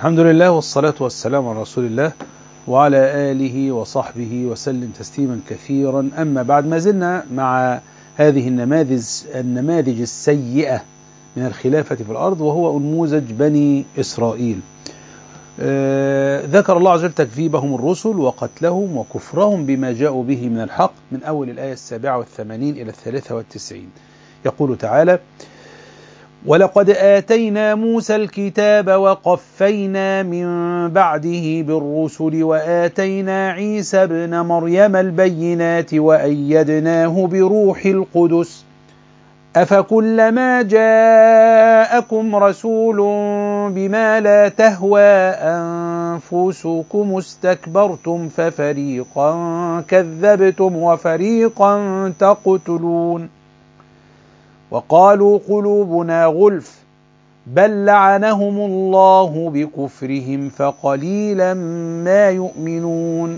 الحمد لله والصلاة والسلام على رسول الله وعلى آله وصحبه وسلم تسليما كثيرا. أما بعد، ما زلنا مع هذه النماذج السيئة من الخلافة في الأرض، وهو أنموذج بني إسرائيل. ذكر الله عز وجل تكذيبهم الرسل وقتلهم وكفرهم بما جاءوا به من الحق، من أول الآية 87 إلى 93. يقول تعالى: ولقد آتينا موسى الكتاب وقفينا من بعده بالرسل وآتينا عيسى ابن مريم البينات وأيدناه بروح القدس أفكلما جاءكم رسول بما لا تهوى أنفسكم استكبرتم ففريقا كذبتم وفريقا تقتلون وقالوا قلوبنا غلف بل لعنهم الله بكفرهم فقليلا ما يؤمنون.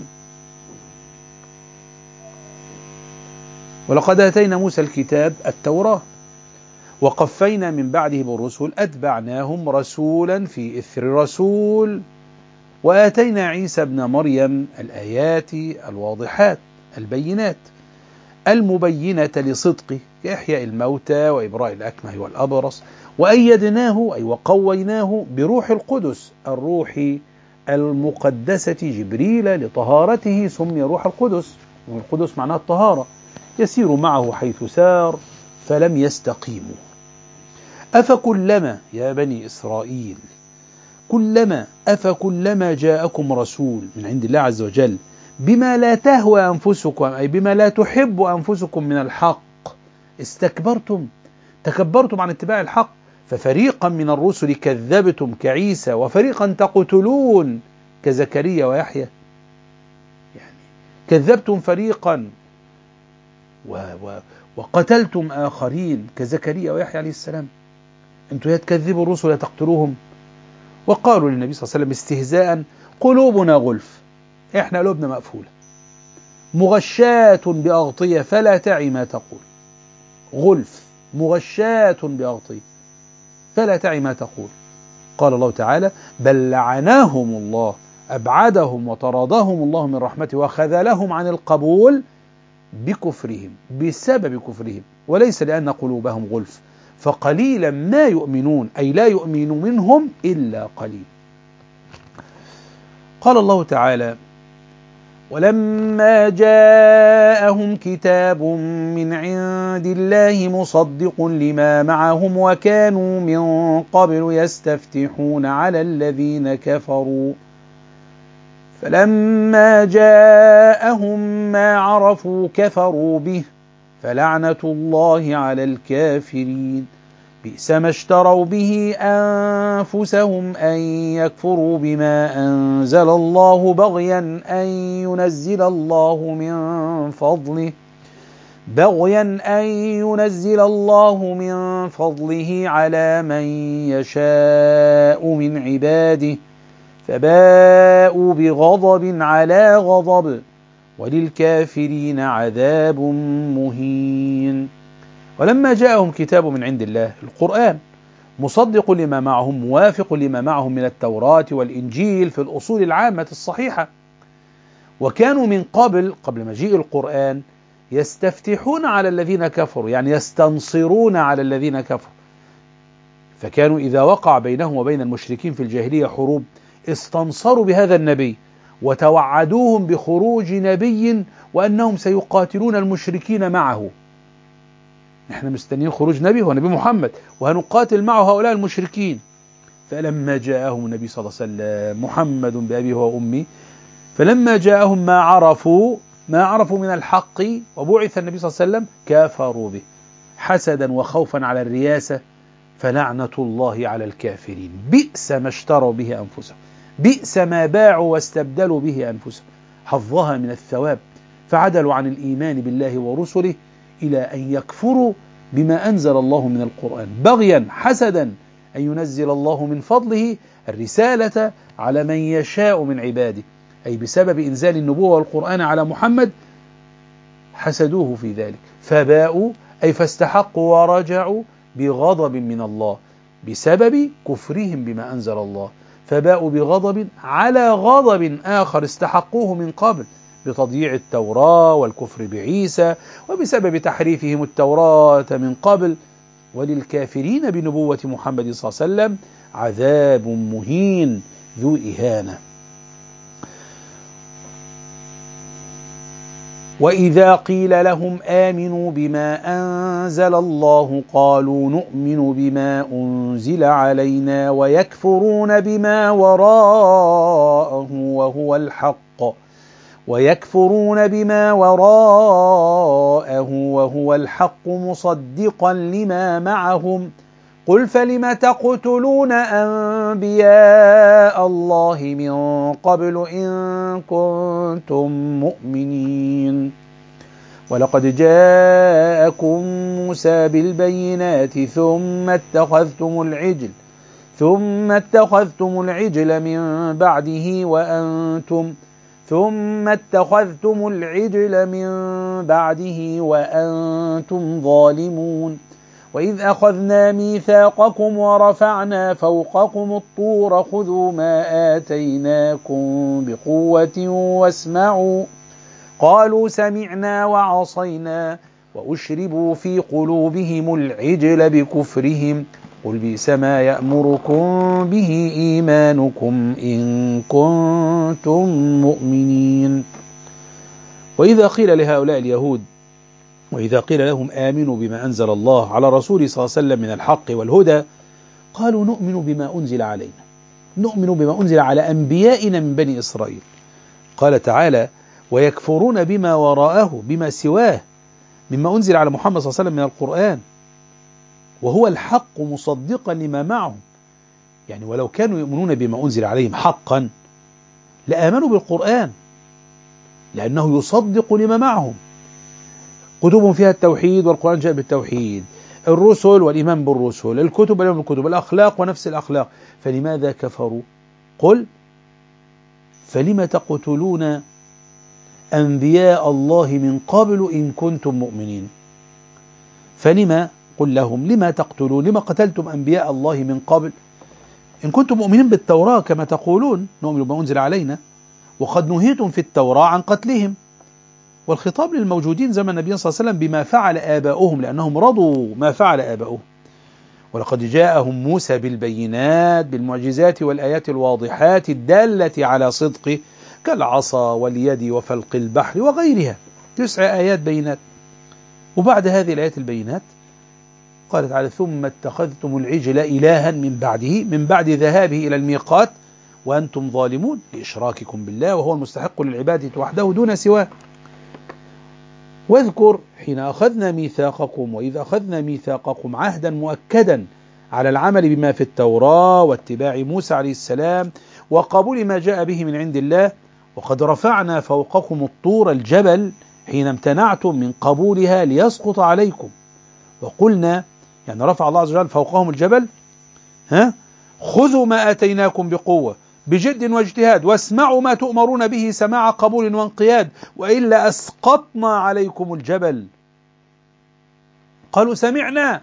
ولقد آتينا موسى الكتاب التوراة وقفينا من بعده بالرسل أتبعناهم رسولا في إثر رسول وآتينا عيسى ابن مريم الآيات الواضحات البينات المبينة لصدقه كإحياء الموتى وإبراء الأكمه والأبرص، وأيدناه أي وقويناه بروح القدس الروح المقدسة جبريل لطهارته سمي روح القدس، والقدس معناه الطهارة، يسير معه حيث سار فلم يستقيموا. أفكلما يا بني إسرائيل أفكلما جاءكم رسول من عند الله عز وجل بما لا تهوى أنفسكم أي بما لا تحب أنفسكم من الحق استكبرتم تكبرتم عن اتباع الحق ففريقا من الرسل كذبتم كعيسى وفريقا تقتلون كزكريا ويحيى. يعني كذبتم فريقا وقتلتم آخرين كزكريا ويحيى عليه السلام. أنتم يا تكذبوا الرسل يا تقتلوهم. وقالوا للنبي صلى الله عليه وسلم استهزاء قلوبنا غلف، إحنا قلوبنا مقفولة مغشاة بأغطية فلا تعي ما تقول. غلف مغشاة بأغطية فلا تعي ما تقول. قال الله تعالى: بل لعناهم الله أبعدهم وطردهم الله من رحمته وخذلهم عن القبول بكفرهم بسبب كفرهم وليس لأن قلوبهم غلف فقليلا ما يؤمنون أي لا يؤمن منهم إلا قليل. قال الله تعالى: ولما جاءهم كتاب من عند الله مصدق لما معهم وكانوا من قبل يستفتحون على الذين كفروا فلما جاءهم ما عرفوا كفروا به فلعنة الله على الكافرين بئس ما اشتروا به أنفسهم أن يكفروا بما أنزل الله بغيا أن ينزل الله من فضله على من يشاء من عباده فباءوا بغضب على غضب وللكافرين عذاب مهين. ولما جاءهم كتاب من عند الله القرآن مصدق لما معهم موافق لما معهم من التوراة والإنجيل في الأصول العامة الصحيحة، وكانوا من قبل مجيء القرآن يستفتحون على الذين كفروا يعني يستنصرون على الذين كفروا، فكانوا إذا وقع بينهم وبين المشركين في الجاهلية حروب استنصروا بهذا النبي وتوعدوهم بخروج نبي وأنهم سيقاتلون المشركين معه. نحن مستنيين خروج نبي هو نبي محمد وهنقاتل معه هؤلاء المشركين. فلما جاءهم النبي صلى الله عليه وسلم محمد بأبيه وأمي فلما جاءهم ما عرفوا من الحق وبعث النبي صلى الله عليه وسلم كافروا به حسدا وخوفا على الرياسة فلعنة الله على الكافرين بئس ما اشتروا به أنفسهم بئس ما باعوا واستبدلوا به أنفسهم حظها من الثواب فعدلوا عن الإيمان بالله ورسله إلى أن يكفروا بما أنزل الله من القرآن بغيا حسدا أن ينزل الله من فضله الرسالة على من يشاء من عباده، أي بسبب إنزال النبوة والقرآن على محمد حسدوه في ذلك فباءوا أي فاستحقوا ورجعوا بغضب من الله بسبب كفرهم بما أنزل الله فباءوا بغضب على غضب آخر استحقوه من قبل بتضييع التوراة والكفر بعيسى وبسبب تحريفهم التوراة من قبل. وللكافرين بنبوة محمد صلى الله عليه وسلم عذاب مهين ذو إهانة. وإذا قيل لهم آمنوا بما أنزل الله قالوا نؤمن بما أنزل علينا ويكفرون بما وراءه وهو الحق مصدقا لما معهم قل فلم تقتلون أنبياء الله من قبل إن كنتم مؤمنين ولقد جاءكم موسى بالبينات ثم اتخذتم العجل من بعده وأنتم ظالمون وإذ أخذنا ميثاقكم ورفعنا فوقكم الطور خذوا ما آتيناكم بقوة واسمعوا قالوا سمعنا وعصينا وأشربوا في قلوبهم العجل بكفرهم قل بئس ما يأمركم به إيمانكم إن كنتم مؤمنين. وإذا قيل لهؤلاء اليهود وإذا قيل لهم آمنوا بما أنزل الله على رسوله صلى الله عليه وسلم من الحق والهدى قالوا نؤمن بما أنزل علينا، نؤمن بما أنزل على أنبيائنا من بني إسرائيل. قال تعالى ويكفرون بما وراءه بما سواه مما أنزل على محمد صلى الله عليه وسلم من القرآن وهو الحق مصدقا لما معهم. يعني ولو كانوا يؤمنون بما أنزل عليهم حقا لآمنوا بالقرآن لأنه يصدق لما معهم. كتب فيها التوحيد والقرآن جاء بالتوحيد، الرسل والإيمان بالرسل، الكتب والإيمان بالكتب، الأخلاق ونفس الأخلاق، فلماذا كفروا؟ قل فلم تقتلون أنبياء الله من قبل إن كنتم مؤمنين. فلما قل لهم لما تقتلون، لما قتلتم أنبياء الله من قبل إن كنتم مؤمنين بالتوراة كما تقولون نؤمن بما أنزل علينا وقد نهيتم في التوراة عن قتلهم. والخطاب للموجودين زمن النبي صلى الله عليه وسلم بما فعل آباؤهم لأنهم رضوا ما فعل آباؤهم. ولقد جاءهم موسى بالبينات بالمعجزات والآيات الواضحات الدالة على صدقه كالعصا واليد وفلق البحر وغيرها 9 آيات بينات. وبعد هذه الآيات البينات قال تعالى ثم اتخذتم العجل إلها من بعد ذهابه إلى الميقات وأنتم ظالمون لإشراككم بالله وهو المستحق للعبادة وحده دون سواه. واذكر حين أخذنا ميثاقكم وإذ أخذنا ميثاقكم عهدا مؤكدا على العمل بما في التوراة واتباع موسى عليه السلام وقبول ما جاء به من عند الله وقد رفعنا فوقكم الطور الجبل حين امتنعتم من قبولها ليسقط عليكم وقلنا يعني رفع الله عز وجل فوقهم الجبل خذوا ما آتيناكم بقوة بجد واجتهاد واسمعوا ما تؤمرون به سماع قبول وانقياد وإلا أسقطنا عليكم الجبل. قالوا سمعنا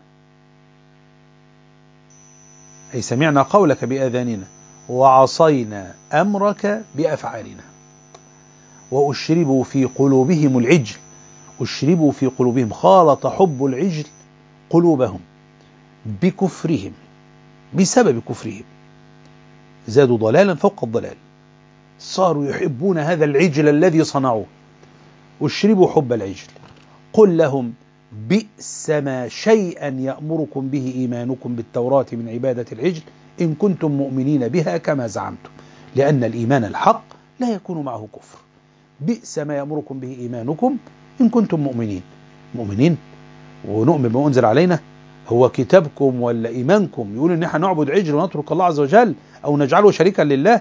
أي سمعنا قولك بآذاننا وعصينا أمرك بأفعالنا. وأشربوا في قلوبهم العجل، أشربوا في قلوبهم خالط حب العجل قلوبهم بكفرهم بسبب كفرهم زادوا ضلالا فوق الضلال صاروا يحبون هذا العجل الذي صنعوه. أشربوا حب العجل قل لهم بئس ما شيئا يأمركم به إيمانكم بالتوراة من عبادة العجل إن كنتم مؤمنين بها كما زعمتم لأن الإيمان الحق لا يكون معه كفر. بئس ما يأمركم به إيمانكم إن كنتم مؤمنين ونؤمن بما أنزل علينا. هو كتابكم ولا إيمانكم يقول إن احنا نعبد عجل ونترك الله عز وجل أو نجعله شريكا لله؟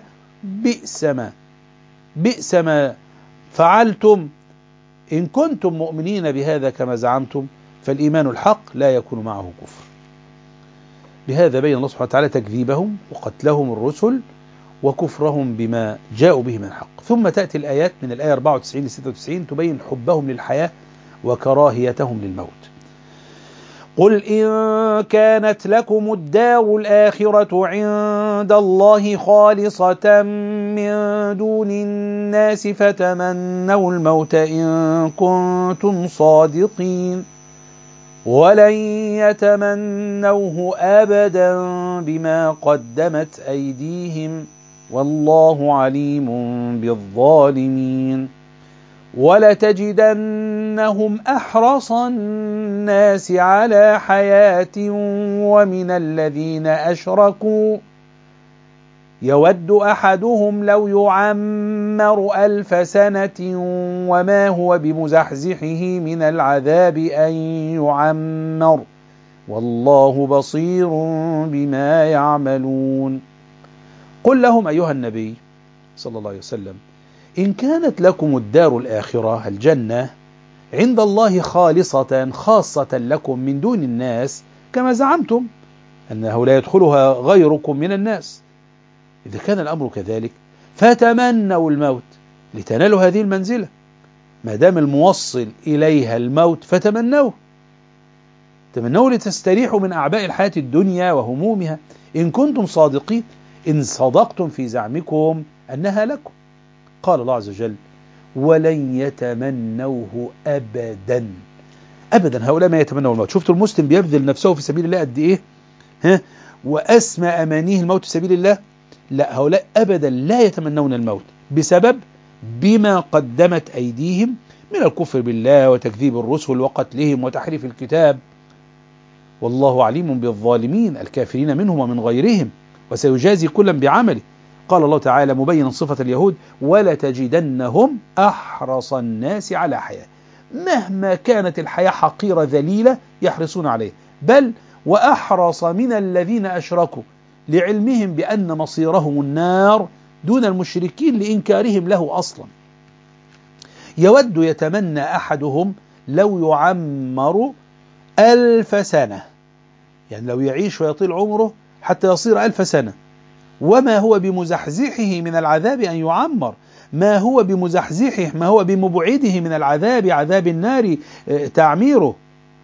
بئس ما فعلتم إن كنتم مؤمنين بهذا كما زعمتم فالإيمان الحق لا يكون معه كفر. بهذا بين الله سبحانه وتعالى تكذيبهم وقتلهم الرسل وكفرهم بما جاءوا به من الحق. ثم تأتي الآيات من الآية 94 ل 96 تبين حبهم للحياة وكراهيتهم للموت. قل إن كانت لكم الدار الآخرة عند الله خالصة من دون الناس فتمنوا الموت إن كنتم صادقين ولن يتمنوه أبدا بما قدمت أيديهم والله عليم بالظالمين ولتجدنهم أحرص الناس على حياة ومن الذين أشركوا يود أحدهم لو يعمر 1000 سنة وما هو بمزحزحه من العذاب أن يعمر والله بصير بما يعملون. قل لهم أيها النبي صلى الله عليه وسلم إن كانت لكم الدار الآخرة الجنة عند الله خاصة لكم من دون الناس كما زعمتم أنه لا يدخلها غيركم من الناس، إذا كان الأمر كذلك فتمنوا الموت لتنالوا هذه المنزلة، ما دام الموصل إليها الموت فتمنوه، تمنوا لتستريحوا من أعباء الحياة الدنيا وهمومها إن كنتم صادقين، إن صدقتم في زعمكم أنها لكم. قال الله عز وجل ولن يتمنوه أبدا أبدا، هؤلاء ما يتمنوا الموت. شفتوا المسلم بيبذل نفسه في سبيل الله قد إيه؟ وأسمى أمانيه الموت في سبيل الله؟ لا، هؤلاء أبدا لا يتمنون الموت بسبب بما قدمت أيديهم من الكفر بالله وتكذيب الرسل وقتلهم وتحريف الكتاب، والله عليم بالظالمين الكافرين منهم ومن غيرهم وسيجازي كلا بعمله. قال الله تعالى مبينا صفة اليهود ولتجدنهم أحرص الناس على حياة، مهما كانت الحياة حقيرة ذليلة يحرصون عليه، بل وأحرص من الذين أشركوا لعلمهم بأن مصيرهم النار دون المشركين لإنكارهم له أصلا. يود يتمنى أحدهم لو يعمر 1000 سنة، يعني لو يعيش ويطيل عمره حتى يصير 1000 سنة، وما هو بمزحزحه من العذاب أن يعمر، ما هو بمزحزحه، ما هو بمبعده من العذاب، عذاب النار تعميره.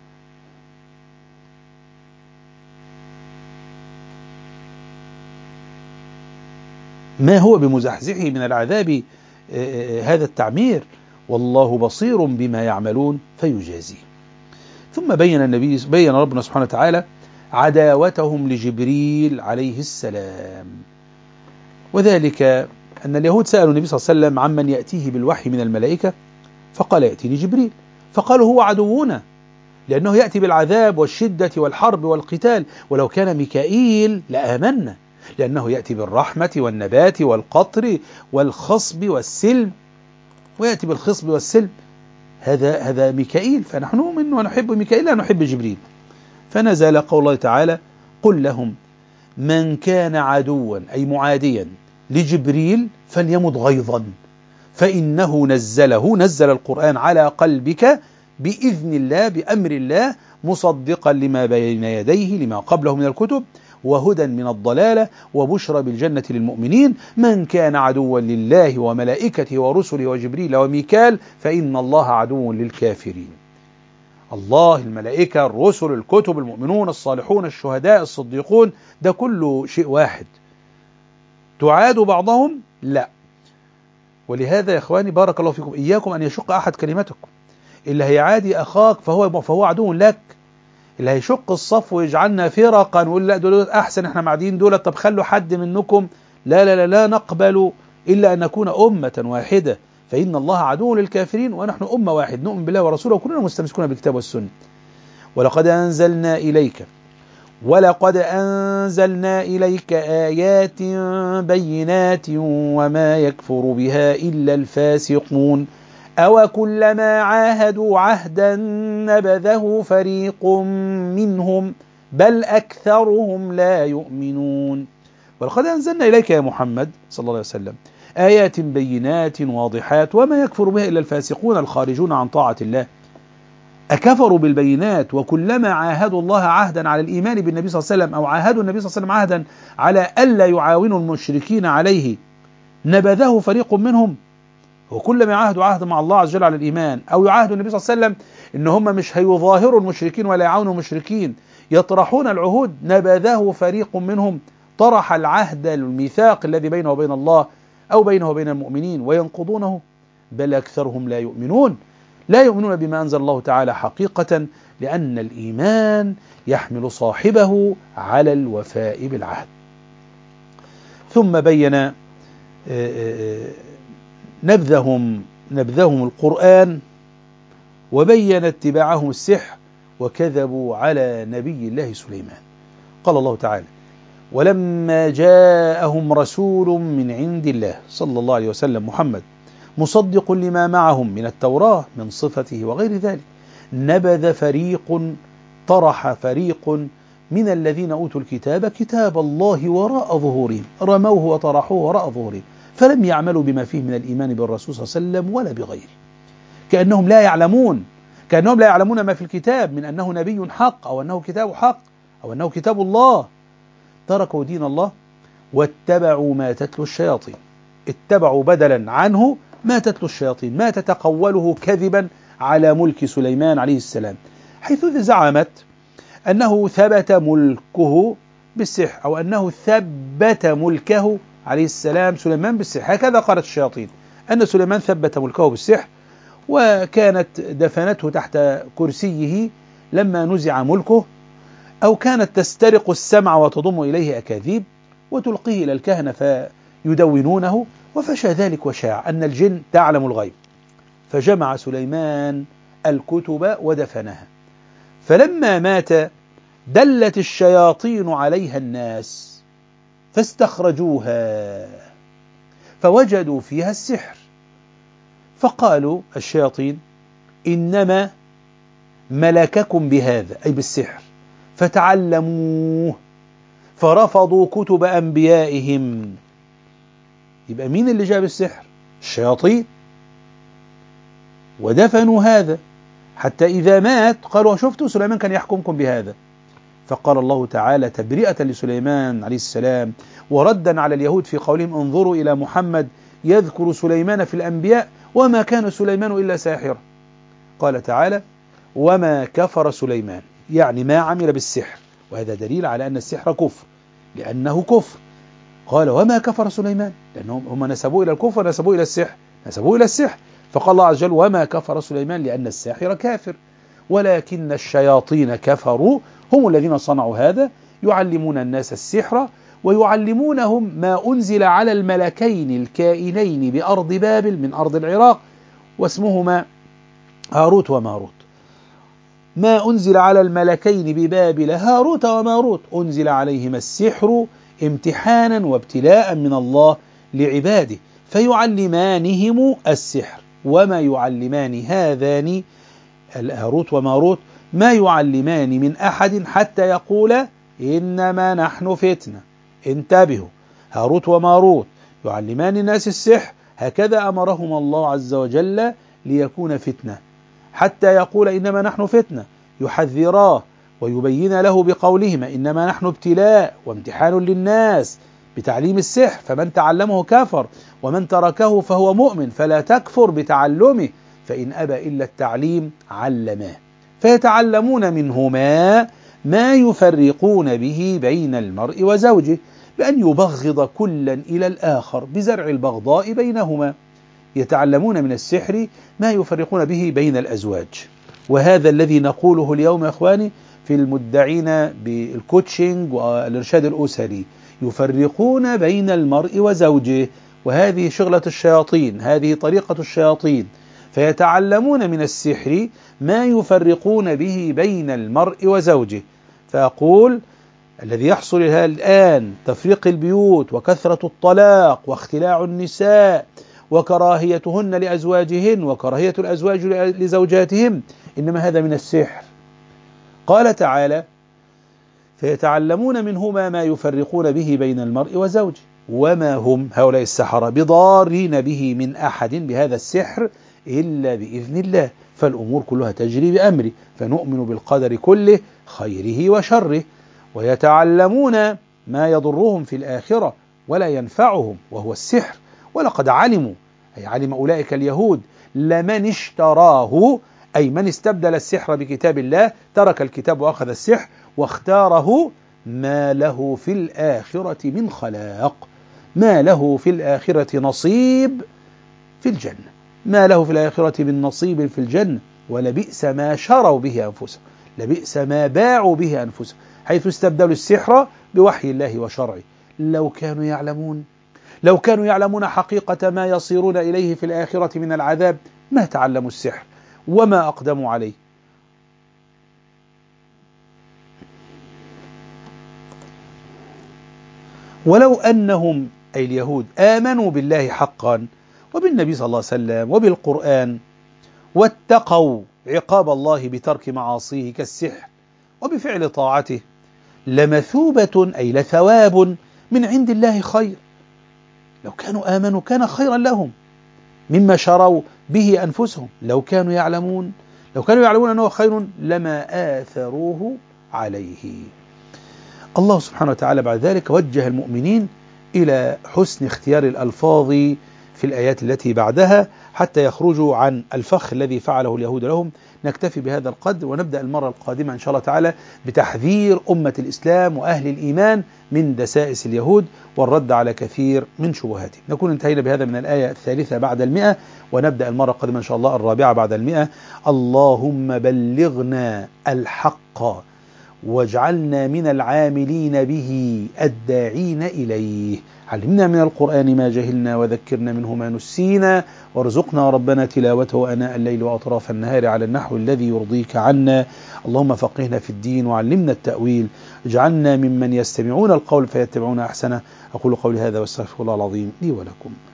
ما هو بمزحزحه من العذاب هذا التعمير، والله بصير بما يعملون فيجازيه. ثم بين ربنا سبحانه وتعالى عداوتهم لجبريل عليه السلام، وذلك أن اليهود سألوا النبي صلى الله عليه وسلم عمن يأتيه بالوحي من الملائكة فقال يأتيني جبريل، فقالوا هو عدونا لأنه يأتي بالعذاب والشدة والحرب والقتال، ولو كان ميكائيل لآمنا لأنه يأتي بالرحمة والنبات والقطر والخصب والسلم، ويأتي بالخصب والسلم، هذا ميكائيل، فنحن نؤمن ونحب ميكائيل لا نحب جبريل. فنزل قول الله تعالى قل لهم من كان عدوا أي معاديا لجبريل فليمت غيظا فإنه نزل القرآن على قلبك بإذن الله بأمر الله مصدقا لما بين يديه لما قبله من الكتب وهدى من الضلالة وبشرى بالجنة للمؤمنين من كان عدوا لله وملائكته ورسله وجبريل وميكال فإن الله عدو للكافرين. الله، الملائكة، الرسل، الكتب، المؤمنون، الصالحون، الشهداء، الصديقون، ده كله شيء واحد. تعاد بعضهم؟ لا. ولهذا يا إخواني بارك الله فيكم إياكم أن يشق أحد كلمتكم. اللي هيعادي أخاك فهو عدو لك، اللي هيشق الصف ويجعلنا فرقا ويقول لا دول أحسن احنا معدين دول، طب خلوا حد منكم، لا لا لا لا نقبل إلا أن نكون أمة واحدة، فإن الله عدو للكافرين ونحن أمة واحد نؤمن بالله ورسوله وكلنا مستمسكون بالكتاب والسنة. ولقد أنزلنا إليك آيات بينات وما يكفر بها إلا الفاسقون أو كلما عاهدوا عهدا نبذه فريق منهم بل أكثرهم لا يؤمنون. ولقد أنزلنا إليك يا محمد صلى الله عليه وسلم آيات بينات واضحات وما يكفر بها إلا الفاسقون الخارجون عن طاعة الله. أكفروا بالبينات وكلما عاهدوا الله عهدا على الإيمان بالنبي صلى الله عليه وسلم أو عاهدوا النبي صلى الله عليه وسلم عهدا على ألا يعاونوا المشركين عليه نبذه فريق منهم. وكلما يعاهدوا عهد مع الله عز وجل على الإيمان أو يعاهدوا النبي صلى الله عليه وسلم إن هم مش هيظاهروا المشركين ولا يعاونوا المشركين، يطرحون العهود. نبذه فريق منهم، طرح العهد الميثاق الذي بينه وبين الله أو بينه وبين المؤمنين وينقضونه. بل أكثرهم لا يؤمنون، لا يؤمنون بما أنزل الله تعالى حقيقة، لأن الإيمان يحمل صاحبه على الوفاء بالعهد. ثم بين نبذهم القرآن، وبين اتباعهم السحر، وكذبوا على نبي الله سليمان. قال الله تعالى: ولما جاءهم رسول من عند الله صلى الله عليه وسلم محمد مصدق لما معهم من التوراة من صفته وغير ذلك، نبذ طرح فريق من الذين أوتوا الكتاب كتاب الله وراء ظهورهم، رموه وطرحوه وراء ظهورهم، فلم يعملوا بما فيه من الإيمان بالرسول صلى الله عليه وسلم ولا بغيره. كأنهم لا يعلمون ما في الكتاب من أنه نبي حق، أو أنه كتاب حق، أو أنه كتاب الله. تركوا دين الله واتبعوا ما تتلو الشياطين، اتبعوا بدلا عنه ما تتلو الشياطين، ما تتقوله كذبا على ملك سليمان عليه السلام، حيث زعمت أنه ثبت ملكه بالسحر، أو أنه ثبت ملكه عليه السلام سليمان بالسحر. هكذا قالت الشياطين، أن سليمان ثبت ملكه بالسحر، وكانت دفنته تحت كرسيه لما نزع ملكه، أو كانت تسترق السمع وتضم إليه أكاذيب وتلقيه إلى الكهنة فيدونونه. وفشى ذلك وشاع أن الجن تعلم الغيب، فجمع سليمان الكتب ودفنها. فلما مات دلت الشياطين عليها الناس فاستخرجوها فوجدوا فيها السحر، فقالوا الشياطين: إنما ملككم بهذا، أي بالسحر، فتعلموه، فرفضوا كتب أنبيائهم. يبقى مين اللي جاب السحر؟ الشياطين. ودفنوا هذا حتى إذا مات قالوا: شفتوا سليمان كان يحكمكم بهذا. فقال الله تعالى تبرئة لسليمان عليه السلام، وردا على اليهود في قولهم: انظروا إلى محمد يذكر سليمان في الأنبياء وما كان سليمان إلا ساحرا. قال تعالى: وما كفر سليمان، يعني ما عمل بالسحر، وهذا دليل على أن السحر كفر، لأنه كفر. قال: وما كفر سليمان، لأنهم هم نسبوه إلى الكفر، نسبوه إلى السحر. فقال الله عز وجل: وما كفر سليمان، لأن الساحر كافر، ولكن الشياطين كفروا، هم الذين صنعوا هذا، يعلمون الناس السحر، ويعلمونهم ما أنزل على الملكين الكائنين بأرض بابل من أرض العراق، واسمهما هاروت وماروت. ما أنزل على الملكين ببابل هاروت وماروت، أنزل عليهما السحر امتحانا وابتلاء من الله لعباده، فيعلمانهم السحر. وما يعلمان هذان هاروت وماروت ما يعلمان من أحد حتى يقولا إنما نحن فتنة. انتبهوا، هاروت وماروت يعلمان الناس السحر، هكذا أمرهم الله عز وجل ليكون فتنة، حتى يقول إنما نحن فتنة، يحذراه ويبين له بقولهما إنما نحن ابتلاء وامتحان للناس بتعليم السحر، فمن تعلمه كفر ومن تركه فهو مؤمن، فلا تكفر بتعلمه، فإن أبى إلا التعليم علماه. فيتعلمون منهما ما يفرقون به بين المرء وزوجه، بأن يبغض كلا إلى الآخر بزرع البغضاء بينهما. يتعلمون من السحر ما يفرقون به بين الأزواج، وهذا الذي نقوله اليوم يا إخواني في المدعين بالكوتشنج والإرشاد الأسري، يفرقون بين المرء وزوجه، وهذه شغلة الشياطين، هذه طريقة الشياطين. فيتعلمون من السحر ما يفرقون به بين المرء وزوجه. فأقول الذي يحصل الآن تفريق البيوت وكثرة الطلاق واختلاع النساء وكراهيتهن لأزواجهن وكراهية الأزواج لزوجاتهم، إنما هذا من السحر. قال تعالى: فيتعلمون منهما ما يفرقون به بين المرء وزوجه وما هم هؤلاء السحرة بضارين به من أحد بهذا السحر إلا بإذن الله. فالأمور كلها تجري بأمره، فنؤمن بالقدر كله خيره وشره. ويتعلمون ما يضرهم في الآخرة ولا ينفعهم وهو السحر. ولقد علموا، أي علم أولئك اليهود، لمن اشتراه أي من استبدل السحر بكتاب الله ترك الكتاب وأخذ السحر واختاره ما له في الآخرة من خلاق، ما له في الآخرة نصيب في الجنة، ما له في الآخرة من نصيب في الجنة. ولبئس ما شروا به أنفسهم، لبئس ما باعوا به أنفسهم، حيث استبدلوا السحر بوحي الله وشرعه. لو كانوا يعلمون، لو كانوا يعلمون حقيقة ما يصيرون إليه في الآخرة من العذاب ما تعلموا السحر وما أقدموا عليه. ولو أنهم أي اليهود آمنوا بالله حقا وبالنبي صلى الله عليه وسلم وبالقرآن واتقوا عقاب الله بترك معاصيه كالسحر وبفعل طاعته لمثوبة أي لثواب من عند الله خير. لو كانوا آمنوا كان خيرا لهم مما شروا به أنفسهم. لو كانوا يعلمون، لو كانوا يعلمون أنه خير لما آثروه عليه. الله سبحانه وتعالى بعد ذلك وجه المؤمنين إلى حسن اختيار الألفاظ في الآيات التي بعدها حتى يخرجوا عن الفخ الذي فعله اليهود لهم. نكتفي بهذا القدر ونبدأ المرة القادمة إن شاء الله تعالى بتحذير أمة الإسلام وأهل الإيمان من دسائس اليهود والرد على كثير من شبهاتهم. نكون انتهينا بهذا من الآية 3 بعد 100، ونبدأ المرة القادمة إن شاء الله 4 بعد 100. اللهم بلغنا الحق واجعلنا من العاملين به الداعين إليه. علمنا من القرآن ما جهلنا وذكرنا منه ما نسينا، وارزقنا ربنا تلاوته آناء الليل وأطراف النهار على النحو الذي يرضيك عنا. اللهم فقهنا في الدين وعلمنا التأويل، اجعلنا ممن يستمعون القول فيتبعون أحسنه. أقول قولي هذا واستغفر الله العظيم لي ولكم.